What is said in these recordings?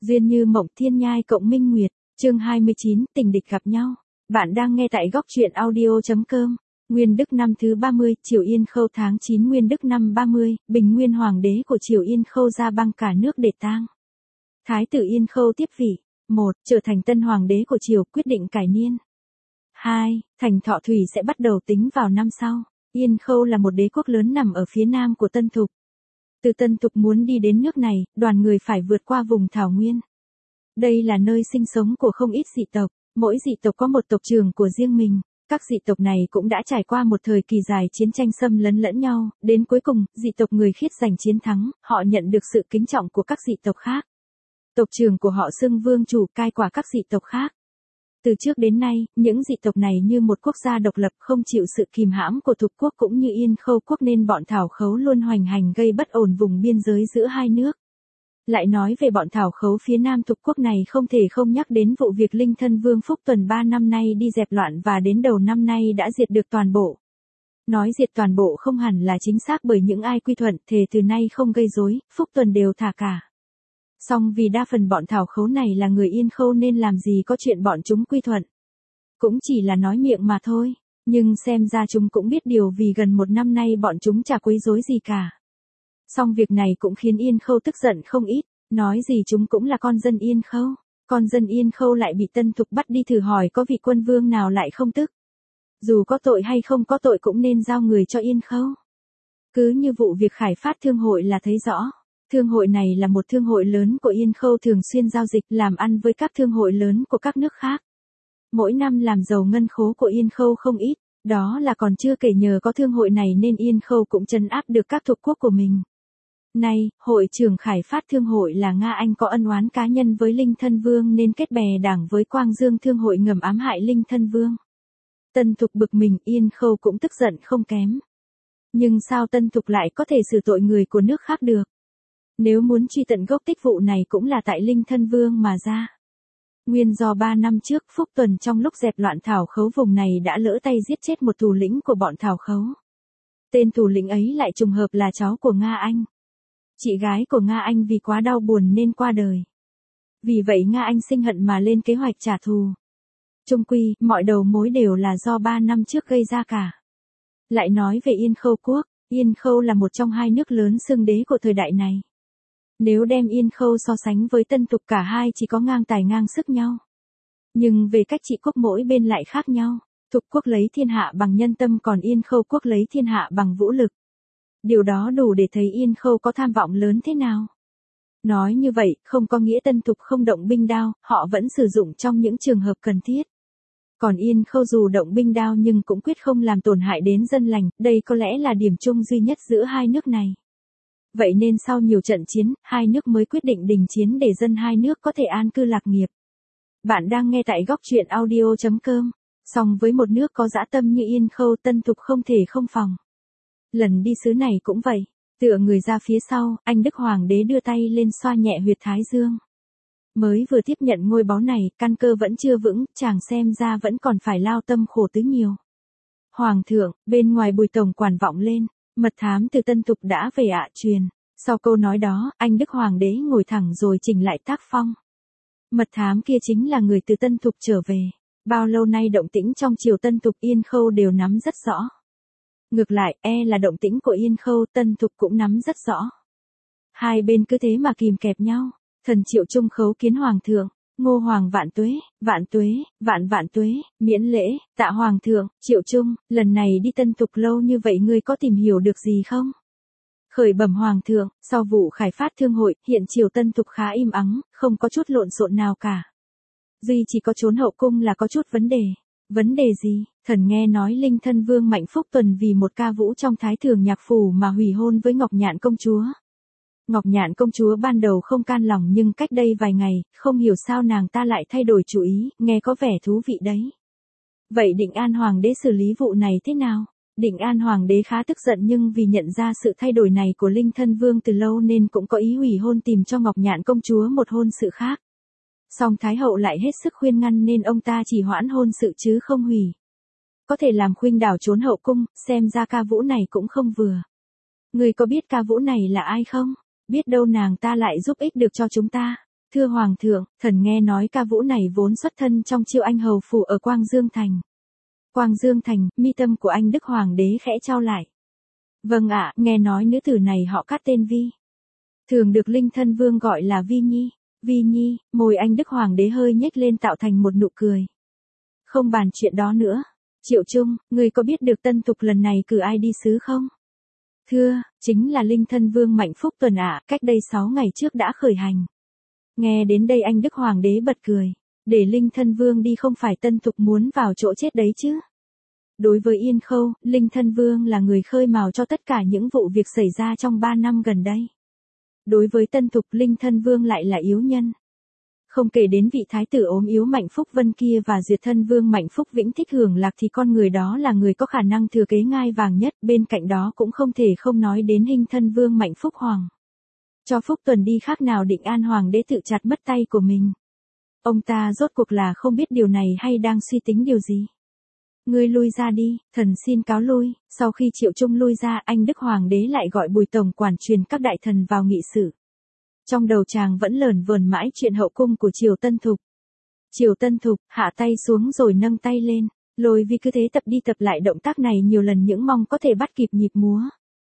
Duyên như mộng thiên nhai cộng minh nguyệt, chương 29, tình địch gặp nhau. Bạn đang nghe tại góc truyện audio.com. Nguyên Đức năm thứ 30, Triều Yên Khâu tháng 9. Nguyên Đức năm 30, Bình Nguyên Hoàng đế của Triều Yên Khâu ra băng cả nước để tang. Thái tử Yên Khâu tiếp vị. 1. Trở thành tân hoàng đế của Triều, quyết định cải niên. 2. Thành Thọ Thủy sẽ bắt đầu tính vào năm sau. Yên Khâu là một đế quốc lớn nằm ở phía nam của Tân Thục. Từ Tân Thục muốn đi đến nước này, đoàn người phải vượt qua vùng thảo nguyên. Đây là nơi sinh sống của không ít dị tộc, mỗi dị tộc có một tộc trưởng của riêng mình. Các dị tộc này cũng đã trải qua một thời kỳ dài chiến tranh xâm lấn lẫn nhau, đến cuối cùng, dị tộc người Khiết giành chiến thắng, họ nhận được sự kính trọng của các dị tộc khác. Tộc trưởng của họ xưng vương chủ cai quản các dị tộc khác. Từ trước đến nay, những dị tộc này như một quốc gia độc lập không chịu sự kìm hãm của Thục quốc cũng như Yên Khâu quốc nên bọn Thảo Khấu luôn hoành hành gây bất ổn vùng biên giới giữa hai nước. Lại nói về bọn Thảo Khấu phía nam Thục quốc này không thể không nhắc đến vụ việc Linh Thân Vương Phúc Tuần 3 năm nay đi dẹp loạn và đến đầu năm nay đã diệt được toàn bộ. Nói diệt toàn bộ không hẳn là chính xác bởi những ai quy thuận thề từ nay không gây rối, Phúc Tuần đều thả cả. Song vì đa phần bọn Thảo Khấu này là người Yên Khâu nên làm gì có chuyện bọn chúng quy thuận. Cũng chỉ là nói miệng mà thôi, nhưng xem ra chúng cũng biết điều vì gần một năm nay bọn chúng chả quấy rối gì cả. Song việc này cũng khiến Yên Khâu tức giận không ít, nói gì chúng cũng là con dân Yên Khâu. Con dân Yên Khâu lại bị Tân Thục bắt đi thử hỏi có vị quân vương nào lại không tức. Dù có tội hay không có tội cũng nên giao người cho Yên Khâu. Cứ như vụ việc Khải Phát Thương hội là thấy rõ. Thương hội này là một thương hội lớn của Yên Khâu thường xuyên giao dịch làm ăn với các thương hội lớn của các nước khác. Mỗi năm làm giàu ngân khố của Yên Khâu không ít, đó là còn chưa kể nhờ có thương hội này nên Yên Khâu cũng trấn áp được các thuộc quốc của mình. Nay, hội trưởng Khải Phát Thương hội là Nga Anh có ân oán cá nhân với Linh Thân Vương nên kết bè đảng với Quang Dương Thương hội ngầm ám hại Linh Thân Vương. Tân Thục bực mình, Yên Khâu cũng tức giận không kém. Nhưng sao Tân Thục lại có thể xử tội người của nước khác được? Nếu muốn truy tận gốc tích vụ này cũng là tại Linh Thân Vương mà ra. Nguyên do 3 năm trước Phúc Tuần trong lúc dẹp loạn Thảo Khấu vùng này đã lỡ tay giết chết một thủ lĩnh của bọn Thảo Khấu. Tên thủ lĩnh ấy lại trùng hợp là cháu của Nga Anh. Chị gái của Nga Anh vì quá đau buồn nên qua đời. Vì vậy Nga Anh sinh hận mà lên kế hoạch trả thù. Chung quy, mọi đầu mối đều là do 3 năm trước gây ra cả. Lại nói về Yên Khâu quốc, Yên Khâu là một trong hai nước lớn xưng đế của thời đại này. Nếu đem Yên Khâu so sánh với Tân Thục cả hai chỉ có ngang tài ngang sức nhau. Nhưng về cách trị quốc mỗi bên lại khác nhau, Thục quốc lấy thiên hạ bằng nhân tâm còn Yên Khâu quốc lấy thiên hạ bằng vũ lực. Điều đó đủ để thấy Yên Khâu có tham vọng lớn thế nào. Nói như vậy, không có nghĩa Tân Thục không động binh đao, họ vẫn sử dụng trong những trường hợp cần thiết. Còn Yên Khâu dù động binh đao nhưng cũng quyết không làm tổn hại đến dân lành, đây có lẽ là điểm chung duy nhất giữa hai nước này. Vậy nên sau nhiều trận chiến, hai nước mới quyết định đình chiến để dân hai nước có thể an cư lạc nghiệp. Bạn đang nghe tại góc truyện audio.com. Song với một nước có dã tâm như Yên Khâu, Tân Thục không thể không phòng. Lần đi xứ này cũng vậy, tựa người ra phía sau, anh Đức Hoàng đế đưa tay lên xoa nhẹ huyệt thái dương. Mới vừa tiếp nhận ngôi báu này, căn cơ vẫn chưa vững, chàng xem ra vẫn còn phải lao tâm khổ tứ nhiều. Hoàng thượng, bên ngoài Bùi tổng quản vọng lên, mật thám từ Tân Thục đã về ạ truyền. Sau câu nói đó, anh Đức Hoàng đế ngồi thẳng rồi chỉnh lại tác phong. Mật thám kia chính là người từ Tân Thục trở về. Bao lâu nay động tĩnh trong triều Tân Thục Yên Khâu đều nắm rất rõ. Ngược lại, là động tĩnh của Yên Khâu, Tân Thục cũng nắm rất rõ. Hai bên cứ thế mà kìm kẹp nhau. Thần Triệu Trung khấu kiến Hoàng thượng, Ngô Hoàng vạn tuế, vạn tuế, miễn lễ, tạ Hoàng thượng, Triệu Trung, lần này đi Tân Thục lâu như vậy ngươi có tìm hiểu được gì không? Khởi bẩm Hoàng thượng, sau vụ Khải Phát Thương hội, hiện triều Tân Thục khá im ắng, không có chút lộn xộn nào cả. Duy chỉ có trốn hậu cung là có chút vấn đề. Vấn đề gì? Thần nghe nói Linh Thân Vương Mạnh Phúc Tuần vì một ca vũ trong Thái Thường Nhạc Phủ mà hủy hôn với Ngọc Nhạn công chúa. Ngọc Nhạn công chúa ban đầu không can lòng nhưng cách đây vài ngày, không hiểu sao nàng ta lại thay đổi chủ ý, nghe có vẻ thú vị đấy. Vậy Định An Hoàng đế xử lý vụ này thế nào? Định An Hoàng đế khá tức giận nhưng vì nhận ra sự thay đổi này của Linh Thân Vương từ lâu nên cũng có ý hủy hôn tìm cho Ngọc Nhạn công chúa một hôn sự khác. Song Thái hậu lại hết sức khuyên ngăn nên ông ta chỉ hoãn hôn sự chứ không hủy. Có thể làm khuynh đảo trốn hậu cung, xem ra ca vũ này cũng không vừa. Người có biết ca vũ này là ai không? Biết đâu nàng ta lại giúp ích được cho chúng ta. Thưa Hoàng thượng, thần nghe nói ca vũ này vốn xuất thân trong Chiêu Anh hầu phủ ở Quang Dương Thành. Quang Dương Thành, mi tâm của anh Đức Hoàng đế khẽ trao lại. Vâng ạ, nghe nói nữ tử này họ Cát tên Vi. Thường được Linh Thân Vương gọi là Vi Nhi. Vi Nhi, môi anh Đức Hoàng đế hơi nhếch lên tạo thành một nụ cười. Không bàn chuyện đó nữa. Triệu Trung, ngươi có biết được Tân Thục lần này cử ai đi sứ không? Thưa, chính là Linh Thân Vương Mạnh Phúc Tuần ạ, cách đây 6 ngày trước đã khởi hành. Nghe đến đây anh Đức Hoàng đế bật cười. Để Linh Thân Vương đi không phải Tân Thục muốn vào chỗ chết đấy chứ. Đối với Yên Khâu, Linh Thân Vương là người khơi mào cho tất cả những vụ việc xảy ra trong 3 năm gần đây. Đối với Tân Thục, Linh Thân Vương lại là yếu nhân. Không kể đến vị thái tử ốm yếu Mạnh Phúc Vân kia và Duyệt Thân Vương Mạnh Phúc Vĩnh thích hưởng lạc thì con người đó là người có khả năng thừa kế ngai vàng nhất, bên cạnh đó cũng không thể không nói đến Hinh Thân Vương Mạnh Phúc Hoàng. Cho Phúc Tuần đi khác nào Định An Hoàng đế tự chặt mất tay của mình. Ông ta rốt cuộc là không biết điều này hay đang suy tính điều gì. Ngươi lui ra đi, thần xin cáo lui. Sau khi Triệu Trung lui ra, anh Đức Hoàng đế lại gọi Bùi tổng quản truyền các đại thần vào nghị sự. Trong đầu chàng vẫn lởn vởn mãi chuyện hậu cung của Triều Tân Thục. Triều Tân Thục hạ tay xuống rồi nâng tay lên, Lôi Vi cứ thế tập đi tập lại động tác này nhiều lần những mong có thể bắt kịp nhịp múa.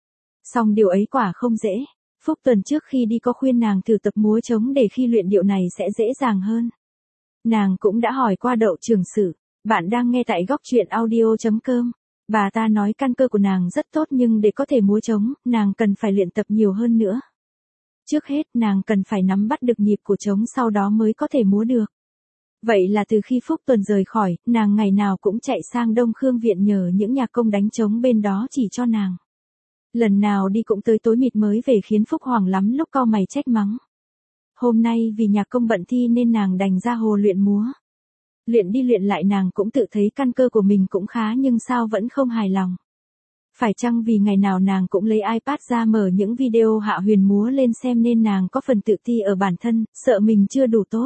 Song điều ấy quả không dễ. Phúc Tuần trước khi đi có khuyên nàng thử tập múa trống để khi luyện điệu này sẽ dễ dàng hơn. Nàng cũng đã hỏi qua Đậu Trường Sử. Bạn đang nghe tại góc truyện audio.com. Bà ta nói căn cơ của nàng rất tốt nhưng để có thể múa trống, nàng cần phải luyện tập nhiều hơn nữa. Trước hết, nàng cần phải nắm bắt được nhịp của trống sau đó mới có thể múa được. Vậy là từ khi Phúc Tuần rời khỏi, nàng ngày nào cũng chạy sang Đông Khương Viện nhờ những nhạc công đánh trống bên đó chỉ cho nàng. Lần nào đi cũng tới tối mịt mới về khiến Phúc Hoàng lắm lúc cau mày trách mắng. Hôm nay vì nhạc công bận thi nên nàng đành ra hồ luyện múa. Luyện đi luyện lại nàng cũng tự thấy căn cơ của mình cũng khá nhưng sao vẫn không hài lòng. Phải chăng vì ngày nào nàng cũng lấy iPad ra mở những video Hạ Huyền múa lên xem nên nàng có phần tự ti ở bản thân, sợ mình chưa đủ tốt.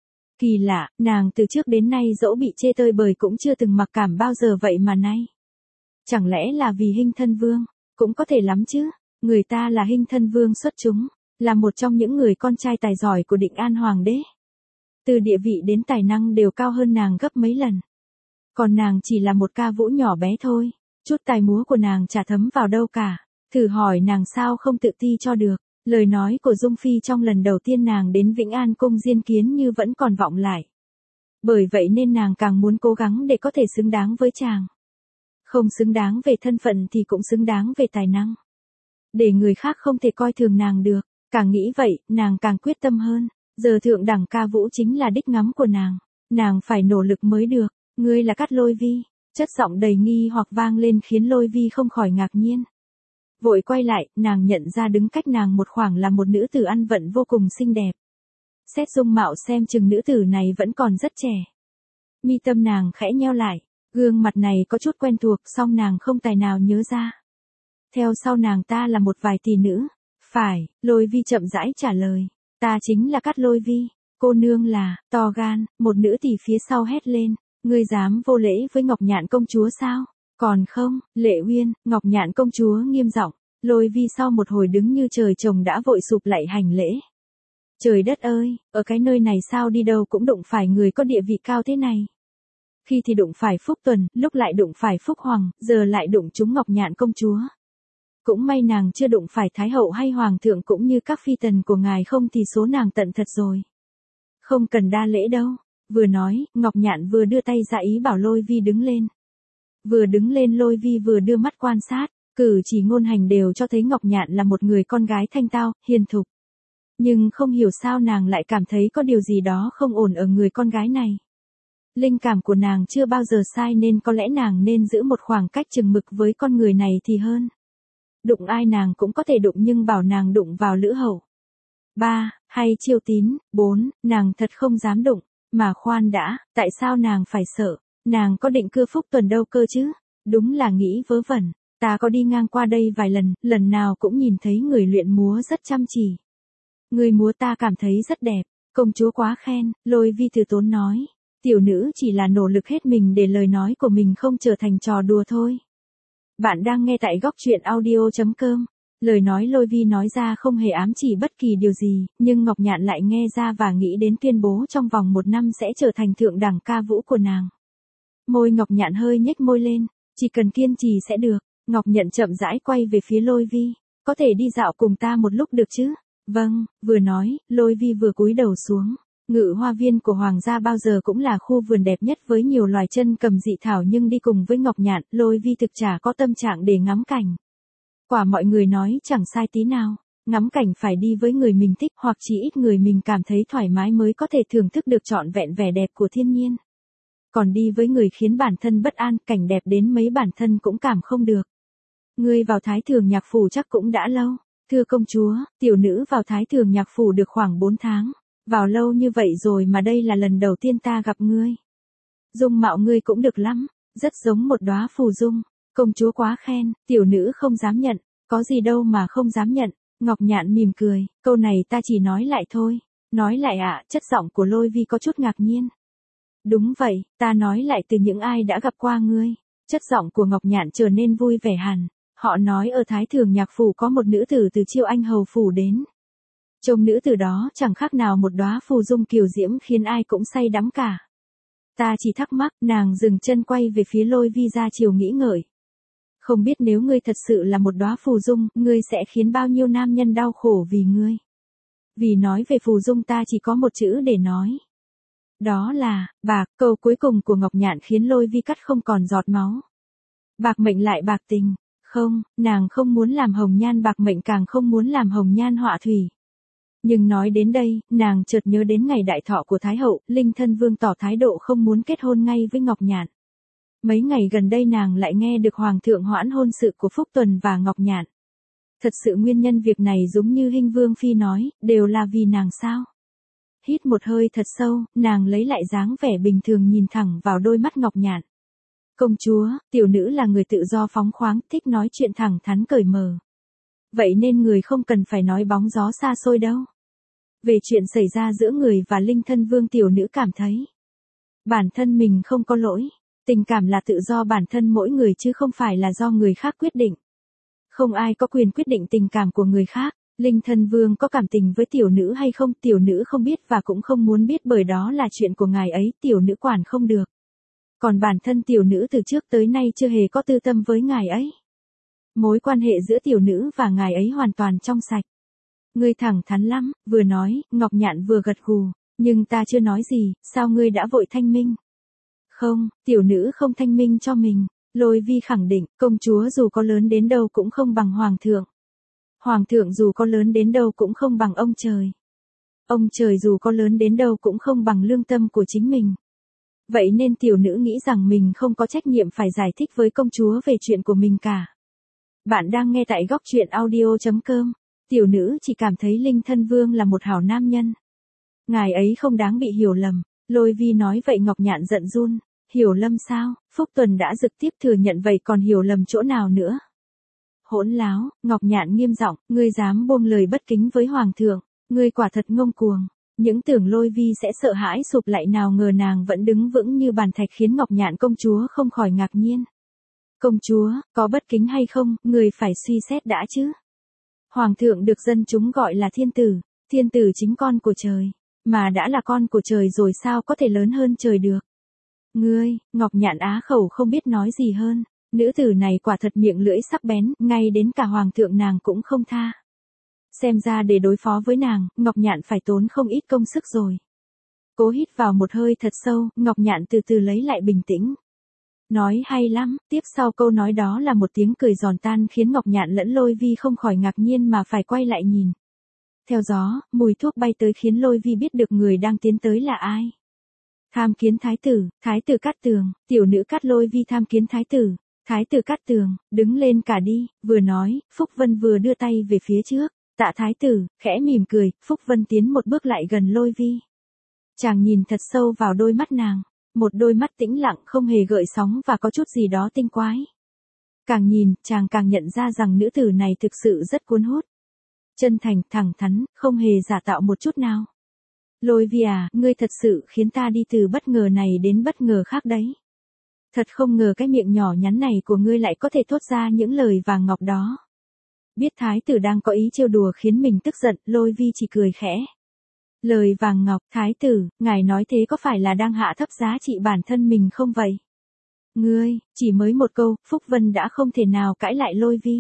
Kỳ lạ, nàng từ trước đến nay dẫu bị chê tơi bời cũng chưa từng mặc cảm bao giờ vậy mà nay. Chẳng lẽ là vì Hinh Thân Vương? Cũng có thể lắm chứ, người ta là Hinh Thân Vương xuất chúng, là một trong những người con trai tài giỏi của Định An Hoàng đế. Từ địa vị đến tài năng đều cao hơn nàng gấp mấy lần. Còn nàng chỉ là một ca vũ nhỏ bé thôi, chút tài múa của nàng chả thấm vào đâu cả. Thử hỏi nàng sao không tự ti cho được. Lời nói của Dung Phi trong lần đầu tiên nàng đến Vĩnh An Cung diên kiến như vẫn còn vọng lại. Bởi vậy nên nàng càng muốn cố gắng để có thể xứng đáng với chàng. Không xứng đáng về thân phận thì cũng xứng đáng về tài năng. Để người khác không thể coi thường nàng được. Càng nghĩ vậy, nàng càng quyết tâm hơn. Giờ thượng đẳng ca vũ chính là đích ngắm của nàng. Nàng phải nỗ lực mới được. Ngươi là Cát Lôi Vi. Chất giọng đầy nghi hoặc vang lên khiến Lôi Vi không khỏi ngạc nhiên. Vội quay lại, nàng nhận ra đứng cách nàng một khoảng là một nữ tử ăn vận vô cùng xinh đẹp. Xét dung mạo xem chừng nữ tử này vẫn còn rất trẻ. Mi tâm nàng khẽ nheo lại, gương mặt này có chút quen thuộc song nàng không tài nào nhớ ra. Theo sau nàng ta là một vài tỷ nữ. Phải, Lôi Vi chậm rãi trả lời. Ta chính là Cát Lôi Vi. Cô nương là, to gan, một nữ tỷ phía sau hét lên. Ngươi dám vô lễ với Ngọc Nhạn công chúa sao? Còn không, Lệ Uyên, Ngọc Nhạn công chúa nghiêm giọng. Lôi Vi sau một hồi đứng như trời trồng đã vội sụp lạy hành lễ. Trời đất ơi, ở cái nơi này sao đi đâu cũng đụng phải người có địa vị cao thế này. Khi thì đụng phải Phúc Tuần, lúc lại đụng phải Phúc Hoàng, giờ lại đụng trúng Ngọc Nhạn công chúa. Cũng may nàng chưa đụng phải Thái hậu hay Hoàng thượng cũng như các phi tần của ngài không thì số nàng tận thật rồi. Không cần đa lễ đâu. Vừa nói, Ngọc Nhạn vừa đưa tay ra ý bảo Lôi Vi đứng lên. Vừa đứng lên Lôi Vi vừa đưa mắt quan sát, cử chỉ ngôn hành đều cho thấy Ngọc Nhạn là một người con gái thanh tao, hiền thục. Nhưng không hiểu sao nàng lại cảm thấy có điều gì đó không ổn ở người con gái này. Linh cảm của nàng chưa bao giờ sai nên có lẽ nàng nên giữ một khoảng cách chừng mực với con người này thì hơn. Đụng ai nàng cũng có thể đụng nhưng bảo nàng đụng vào Lữ Hậu. 3. Hay Chiêu Tín. 4. Nàng thật không dám đụng. Mà khoan đã, tại sao nàng phải sợ? Nàng có định cưa Phúc Tuần đâu cơ chứ? Đúng là nghĩ vớ vẩn. Ta có đi ngang qua đây vài lần, lần nào cũng nhìn thấy người luyện múa rất chăm chỉ. Người múa ta cảm thấy rất đẹp. Công chúa quá khen, Lôi Vi từ tốn nói. Tiểu nữ chỉ là nỗ lực hết mình để lời nói của mình không trở thành trò đùa thôi. Bạn đang nghe tại góc truyện audio.com. Lời nói Lôi Vi nói ra không hề ám chỉ bất kỳ điều gì, nhưng Ngọc Nhạn lại nghe ra và nghĩ đến tuyên bố trong vòng 1 năm sẽ trở thành thượng đẳng ca vũ của nàng. Môi Ngọc Nhạn hơi nhếch môi lên, chỉ cần kiên trì sẽ được. Ngọc Nhạn chậm rãi quay về phía Lôi Vi, có thể đi dạo cùng ta một lúc được chứ? Vâng, vừa nói, Lôi Vi vừa cúi đầu xuống. Ngự hoa viên của Hoàng gia bao giờ cũng là khu vườn đẹp nhất với nhiều loài chân cầm dị thảo, nhưng đi cùng với Ngọc Nhạn, Lôi Vi thực chả có tâm trạng để ngắm cảnh. Quả mọi người nói chẳng sai tí nào, ngắm cảnh phải đi với người mình thích hoặc chỉ ít người mình cảm thấy thoải mái mới có thể thưởng thức được trọn vẹn vẻ đẹp của thiên nhiên. Còn đi với người khiến bản thân bất an, cảnh đẹp đến mấy bản thân cũng cảm không được. Ngươi vào Thái Thường Nhạc Phủ chắc cũng đã lâu. Thưa công chúa, tiểu nữ vào Thái Thường Nhạc Phủ được khoảng 4 tháng. Vào lâu như vậy rồi mà đây là lần đầu tiên ta gặp ngươi. Dung mạo ngươi cũng được lắm, rất giống một đóa phù dung. Công chúa quá khen, tiểu nữ không dám nhận, có gì đâu mà không dám nhận. Ngọc Nhạn mỉm cười, câu này ta chỉ nói lại thôi. Nói lại ạ, chất giọng của Lôi Vi có chút ngạc nhiên. Đúng vậy, ta nói lại từ những ai đã gặp qua ngươi. Chất giọng của Ngọc Nhạn trở nên vui vẻ hẳn. Họ nói ở Thái Thường Nhạc Phủ có một nữ tử từ Chiêu Anh Hầu Phủ đến. Trông nữ tử đó chẳng khác nào một đóa phù dung kiều diễm khiến ai cũng say đắm cả. Ta chỉ thắc mắc, nàng dừng chân quay về phía Lôi Vi ra chiều nghĩ ngợi. Không biết nếu ngươi thật sự là một đóa phù dung, ngươi sẽ khiến bao nhiêu nam nhân đau khổ vì ngươi. Vì nói về phù dung ta chỉ có một chữ để nói. Đó là, bạc. Câu cuối cùng của Ngọc Nhạn khiến Lôi Vi cắt không còn giọt máu. Bạc mệnh lại bạc tình. Không, nàng không muốn làm hồng nhan bạc mệnh, càng không muốn làm hồng nhan họa thủy. Nhưng nói đến đây, nàng chợt nhớ đến ngày đại thọ của Thái hậu, Linh Thân Vương tỏ thái độ không muốn kết hôn ngay với Ngọc Nhạn. Mấy ngày gần đây nàng lại nghe được Hoàng thượng hoãn hôn sự của Phúc Tuần và Ngọc Nhạn. Thật sự nguyên nhân việc này giống như Hinh Vương Phi nói, đều là vì nàng sao? Hít một hơi thật sâu, nàng lấy lại dáng vẻ bình thường nhìn thẳng vào đôi mắt Ngọc Nhạn. Công chúa, tiểu nữ là người tự do phóng khoáng, thích nói chuyện thẳng thắn cởi mở. Vậy nên người không cần phải nói bóng gió xa xôi đâu. Về chuyện xảy ra giữa người và Linh Thân Vương, tiểu nữ cảm thấy bản thân mình không có lỗi. Tình cảm là tự do bản thân mỗi người chứ không phải là do người khác quyết định. Không ai có quyền quyết định tình cảm của người khác. Linh Thân Vương có cảm tình với tiểu nữ hay không, tiểu nữ không biết và cũng không muốn biết, bởi đó là chuyện của ngài ấy, tiểu nữ quản không được. Còn bản thân tiểu nữ từ trước tới nay chưa hề có tư tâm với ngài ấy. Mối quan hệ giữa tiểu nữ và ngài ấy hoàn toàn trong sạch. Ngươi thẳng thắn lắm, vừa nói, Ngọc Nhạn vừa gật gù, nhưng ta chưa nói gì, sao ngươi đã vội thanh minh? Không, tiểu nữ không thanh minh cho mình. Lôi Vi khẳng định, công chúa dù có lớn đến đâu cũng không bằng hoàng thượng. Hoàng thượng dù có lớn đến đâu cũng không bằng ông trời. Ông trời dù có lớn đến đâu cũng không bằng lương tâm của chính mình. Vậy nên tiểu nữ nghĩ rằng mình không có trách nhiệm phải giải thích với công chúa về chuyện của mình cả. Bạn đang nghe tại góc truyện audio.com. Tiểu nữ chỉ cảm thấy Linh Thân Vương là một hảo nam nhân. Ngài ấy không đáng bị hiểu lầm. Lôi Vi nói vậy Ngọc Nhạn giận run. Hiểu lầm sao? Phúc Tuần đã trực tiếp thừa nhận vậy còn hiểu lầm chỗ nào nữa? Hỗn láo, Ngọc Nhạn nghiêm giọng, ngươi dám buông lời bất kính với hoàng thượng, ngươi quả thật ngông cuồng. Những tưởng Lôi Vi sẽ sợ hãi sụp lại, nào ngờ nàng vẫn đứng vững như bàn thạch khiến Ngọc Nhạn công chúa không khỏi ngạc nhiên. Công chúa, có bất kính hay không, người phải suy xét đã chứ. Hoàng thượng được dân chúng gọi là thiên tử chính con của trời, mà đã là con của trời rồi sao có thể lớn hơn trời được. Ngươi, Ngọc Nhạn á khẩu không biết nói gì hơn, nữ tử này quả thật miệng lưỡi sắc bén, ngay đến cả hoàng thượng nàng cũng không tha. Xem ra để đối phó với nàng, Ngọc Nhạn phải tốn không ít công sức rồi. Cố hít vào một hơi thật sâu, Ngọc Nhạn từ từ lấy lại bình tĩnh. Nói hay lắm, tiếp sau câu nói đó là một tiếng cười giòn tan khiến Ngọc Nhạn lẫn Lôi Vi không khỏi ngạc nhiên mà phải quay lại nhìn. Theo gió, mùi thuốc bay tới khiến Lôi Vi biết được người đang tiến tới là ai. Tham kiến thái tử Cát Tường, tiểu nữ Cát Lôi Vi tham kiến thái tử Cát Tường, đứng lên cả đi, vừa nói, Phúc Vân vừa đưa tay về phía trước, tạ thái tử, khẽ mỉm cười, Phúc Vân tiến một bước lại gần Lôi Vi. Chàng nhìn thật sâu vào đôi mắt nàng, một đôi mắt tĩnh lặng không hề gợn sóng và có chút gì đó tinh quái. Càng nhìn, chàng càng nhận ra rằng nữ tử này thực sự rất cuốn hút. Chân thành, thẳng thắn, không hề giả tạo một chút nào. Lôi Vi à, ngươi thật sự khiến ta đi từ bất ngờ này đến bất ngờ khác đấy. Thật không ngờ cái miệng nhỏ nhắn này của ngươi lại có thể thốt ra những lời vàng ngọc đó. Biết thái tử đang có ý trêu đùa khiến mình tức giận, Lôi Vi chỉ cười khẽ. Lời vàng ngọc, thái tử, ngài nói thế có phải là đang hạ thấp giá trị bản thân mình không vậy? Ngươi, chỉ mới một câu, Phúc Vân đã không thể nào cãi lại Lôi Vi.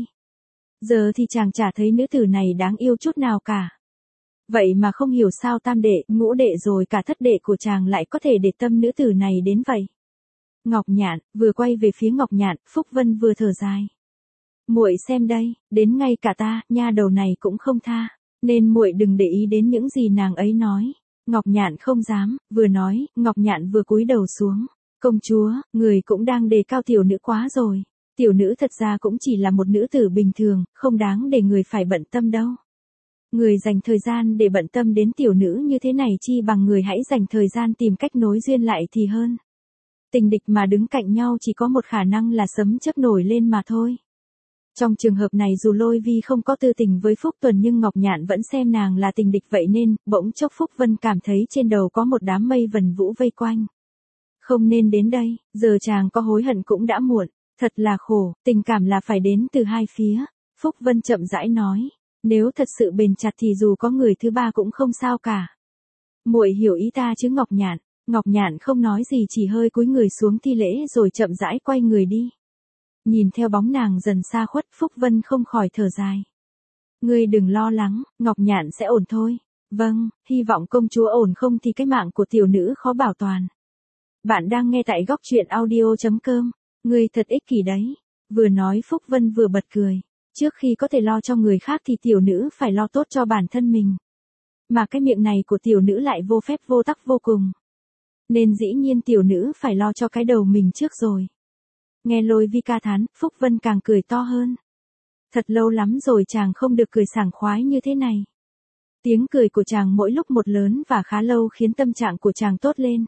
Giờ thì chàng chả thấy nữ tử này đáng yêu chút nào cả. Vậy mà không hiểu sao tam đệ, ngũ đệ rồi cả thất đệ của chàng lại có thể để tâm nữ tử này đến vậy. Ngọc Nhạn, vừa quay về phía Ngọc Nhạn, Phúc Vân vừa thở dài. Muội xem đây, đến ngay cả ta, nha đầu này cũng không tha, nên muội đừng để ý đến những gì nàng ấy nói. Ngọc Nhạn không dám, vừa nói, Ngọc Nhạn vừa cúi đầu xuống. Công chúa, người cũng đang đề cao tiểu nữ quá rồi. Tiểu nữ thật ra cũng chỉ là một nữ tử bình thường, không đáng để người phải bận tâm đâu. Người dành thời gian để bận tâm đến tiểu nữ như thế này chi bằng người hãy dành thời gian tìm cách nối duyên lại thì hơn. Tình địch mà đứng cạnh nhau chỉ có một khả năng là sấm chớp nổi lên mà thôi. Trong trường hợp này dù Lôi Vi không có tư tình với Phúc Tuần nhưng Ngọc Nhạn vẫn xem nàng là tình địch vậy nên, bỗng chốc Phúc Vân cảm thấy trên đầu có một đám mây vần vũ vây quanh. Không nên đến đây, giờ chàng có hối hận cũng đã muộn, thật là khổ, tình cảm là phải đến từ hai phía. Phúc Vân chậm rãi nói, nếu thật sự bền chặt thì dù có người thứ ba cũng không sao cả. Muội hiểu ý ta chứ Ngọc Nhạn. Ngọc Nhạn không nói gì chỉ hơi cúi người xuống thi lễ rồi chậm rãi quay người đi. Nhìn theo bóng nàng dần xa khuất, Phúc Vân không khỏi thở dài. Ngươi đừng lo lắng, Ngọc Nhạn sẽ ổn thôi. Vâng, hy vọng công chúa ổn không thì cái mạng của tiểu nữ khó bảo toàn. Bạn đang nghe tại góc truyện audio.com. Ngươi thật ích kỷ đấy. Vừa nói Phúc Vân vừa bật cười. Trước khi có thể lo cho người khác thì tiểu nữ phải lo tốt cho bản thân mình. Mà cái miệng này của tiểu nữ lại vô phép vô tắc vô cùng. Nên dĩ nhiên tiểu nữ phải lo cho cái đầu mình trước rồi. Nghe Lôi Vi ca thán, Phúc Vân càng cười to hơn. Thật lâu lắm rồi chàng không được cười sảng khoái như thế này. Tiếng cười của chàng mỗi lúc một lớn và khá lâu khiến tâm trạng của chàng tốt lên.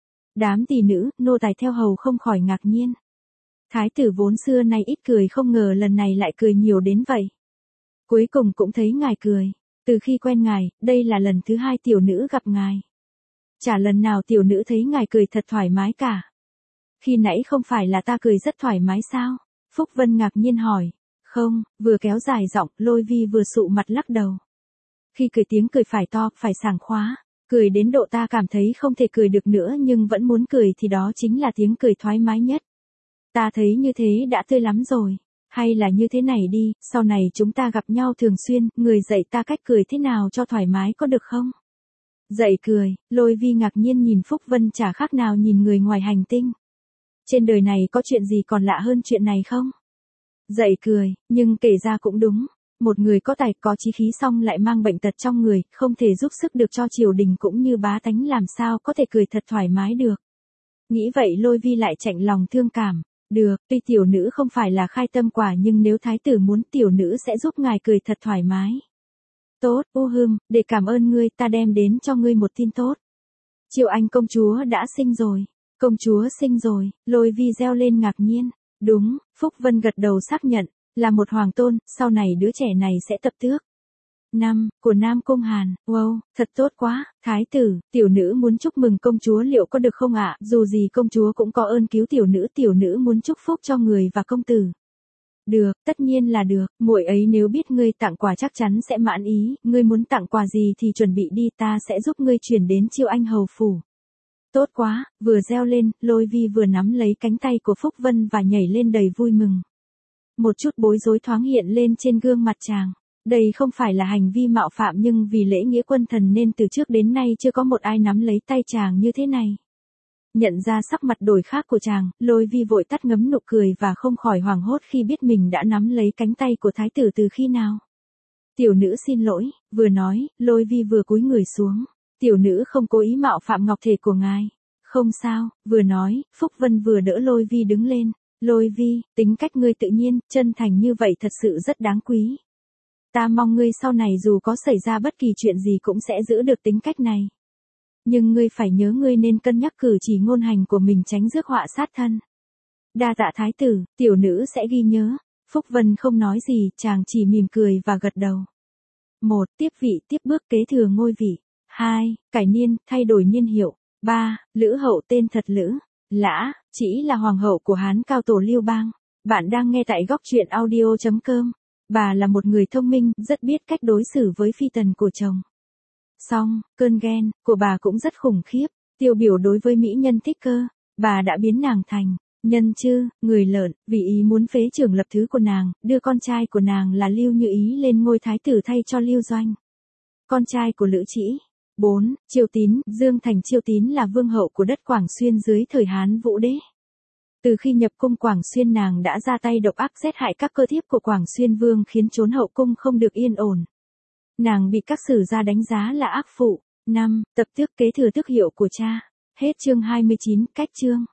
Đám tỷ nữ, nô tài theo hầu không khỏi ngạc nhiên. Thái tử vốn xưa nay ít cười không ngờ lần này lại cười nhiều đến vậy. Cuối cùng cũng thấy ngài cười. Từ khi quen ngài, đây là lần thứ hai tiểu nữ gặp ngài. Chả lần nào tiểu nữ thấy ngài cười thật thoải mái cả. Khi nãy không phải là ta cười rất thoải mái sao? Phúc Vân ngạc nhiên hỏi. Không, vừa kéo dài giọng, Lôi Vi vừa sụ mặt lắc đầu. Khi cười tiếng cười phải to, phải sảng khoái. Cười đến độ ta cảm thấy không thể cười được nữa nhưng vẫn muốn cười thì đó chính là tiếng cười thoải mái nhất. Ta thấy như thế đã tươi lắm rồi. Hay là như thế này đi, sau này chúng ta gặp nhau thường xuyên, người dạy ta cách cười thế nào cho thoải mái có được không? Dạy cười, Lôi Vi ngạc nhiên nhìn Phúc Vân chả khác nào nhìn người ngoài hành tinh. Trên đời này có chuyện gì còn lạ hơn chuyện này không? Dạy cười, nhưng kể ra cũng đúng. Một người có tài có chí khí xong lại mang bệnh tật trong người, không thể giúp sức được cho triều đình cũng như bá tánh làm sao có thể cười thật thoải mái được. Nghĩ vậy Lôi Vi lại chạnh lòng thương cảm. Được, tuy tiểu nữ không phải là khai tâm quả nhưng nếu thái tử muốn tiểu nữ sẽ giúp ngài cười thật thoải mái. Tốt, để cảm ơn ngươi ta đem đến cho ngươi một tin tốt. Triệu Anh công chúa đã sinh rồi. Công chúa sinh rồi, Lôi Vi reo lên ngạc nhiên. Đúng, Phúc Vân gật đầu xác nhận, là một hoàng tôn, sau này đứa trẻ này sẽ tập tước. Của Nam Cung Hàn, wow, thật tốt quá, thái tử, tiểu nữ muốn chúc mừng công chúa liệu có được không ạ? Dù gì công chúa cũng có ơn cứu tiểu nữ muốn chúc phúc cho người và công tử. Được, tất nhiên là được, muội ấy nếu biết ngươi tặng quà chắc chắn sẽ mãn ý, ngươi muốn tặng quà gì thì chuẩn bị đi ta sẽ giúp ngươi chuyển đến Chiêu Anh hầu phủ. Tốt quá, vừa reo lên, Lôi Vi vừa nắm lấy cánh tay của Phúc Vân và nhảy lên đầy vui mừng. Một chút bối rối thoáng hiện lên trên gương mặt chàng. Đây không phải là hành vi mạo phạm nhưng vì lễ nghĩa quân thần nên từ trước đến nay chưa có một ai nắm lấy tay chàng như thế này. Nhận ra sắc mặt đổi khác của chàng, Lôi Vi vội tắt ngấm nụ cười và không khỏi hoảng hốt khi biết mình đã nắm lấy cánh tay của thái tử từ khi nào. Tiểu nữ xin lỗi, vừa nói, Lôi Vi vừa cúi người xuống. Tiểu nữ không cố ý mạo phạm ngọc thể của ngài. Không sao, vừa nói, Phúc Vân vừa đỡ Lôi Vi đứng lên. Lôi Vi, tính cách ngươi tự nhiên, chân thành như vậy thật sự rất đáng quý. Ta mong ngươi sau này dù có xảy ra bất kỳ chuyện gì cũng sẽ giữ được tính cách này. Nhưng ngươi phải nhớ ngươi nên cân nhắc cử chỉ ngôn hành của mình tránh rước họa sát thân. Đa tạ thái tử, tiểu nữ sẽ ghi nhớ. Phúc Vân không nói gì, chàng chỉ mỉm cười và gật đầu. 1. Tiếp vị tiếp bước kế thừa ngôi vị. 2. Cải niên, thay đổi niên hiệu. 3. Lữ hậu tên thật Lữ. Lã, chỉ là hoàng hậu của Hán cao tổ Liêu Bang. Bạn đang nghe tại góc truyện audio.com. Bà là một người thông minh, rất biết cách đối xử với phi tần của chồng. Song, cơn ghen của bà cũng rất khủng khiếp. Tiêu biểu đối với mỹ nhân thích cơ, bà đã biến nàng thành nhân chư, người lợn, vì ý muốn phế trưởng lập thứ của nàng, đưa con trai của nàng là Lưu Như Ý lên ngôi thái tử thay cho Lưu Doanh, con trai của Lữ Trĩ. 4. Chiêu Tín, Dương Thành Chiêu Tín là vương hậu của đất Quảng Xuyên dưới thời Hán Vũ Đế. Từ khi nhập cung Quảng Xuyên nàng đã ra tay độc ác giết hại các cơ thiếp của Quảng Xuyên vương khiến chốn hậu cung không được yên ổn. Nàng bị các sử gia đánh giá là ác phụ. 5. Tập tước kế thừa tước hiệu của cha. Hết chương 29, cách chương.